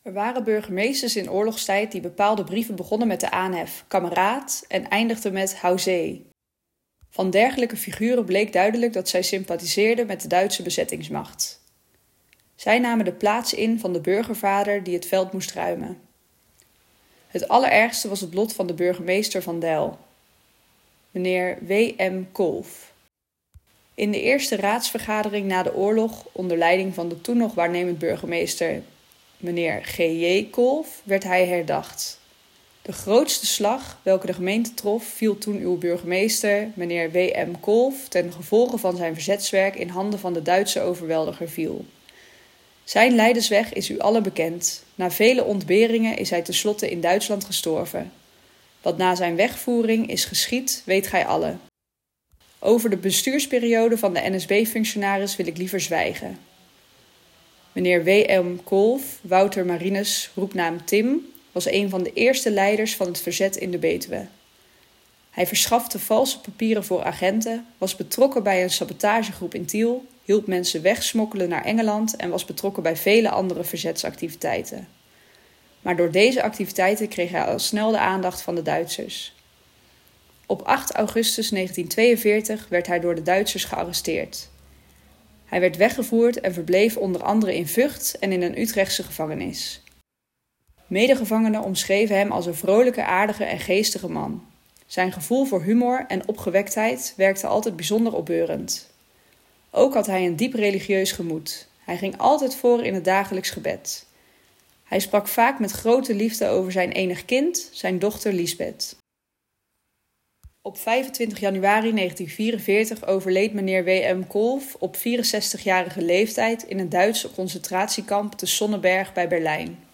Er waren burgemeesters in oorlogstijd die bepaalde brieven begonnen met de aanhef kameraad en eindigden met houzee. Van dergelijke figuren bleek duidelijk dat zij sympathiseerden met de Duitse bezettingsmacht. Zij namen de plaats in van de burgervader die het veld moest ruimen. Het allerergste was het lot van de burgemeester van Deil, meneer W.M. Kolff. In de eerste raadsvergadering na de oorlog, onder leiding van de toen nog waarnemend burgemeester meneer G.J. Kolff, werd hij herdacht. De grootste slag welke de gemeente trof, viel toen uw burgemeester, meneer W.M. Kolff, ten gevolge van zijn verzetswerk in handen van de Duitse overweldiger viel. Zijn lijdensweg is u allen bekend. Na vele ontberingen is hij tenslotte in Duitsland gestorven. Wat na zijn wegvoering is geschied, weet gij allen. Over de bestuursperiode van de NSB-functionaris wil ik liever zwijgen. Meneer W.M. Kolff, Wouter Marinus, roepnaam Tim, was een van de eerste leiders van het verzet in de Betuwe. Hij verschafte valse papieren voor agenten, was betrokken bij een sabotagegroep in Tiel, hielp mensen wegsmokkelen naar Engeland en was betrokken bij vele andere verzetsactiviteiten. Maar door deze activiteiten kreeg hij al snel de aandacht van de Duitsers. Op 8 augustus 1942 werd hij door de Duitsers gearresteerd. Hij werd weggevoerd en verbleef onder andere in Vught en in een Utrechtse gevangenis. Medegevangenen omschreven hem als een vrolijke, aardige en geestige man. Zijn gevoel voor humor en opgewektheid werkte altijd bijzonder opbeurend. Ook had hij een diep religieus gemoed. Hij ging altijd voor in het dagelijks gebed. Hij sprak vaak met grote liefde over zijn enig kind, zijn dochter Liesbeth. Op 25 januari 1944 overleed meneer W.M. Kolff op 64-jarige leeftijd in een Duitse concentratiekamp te Sonneberg bij Berlijn.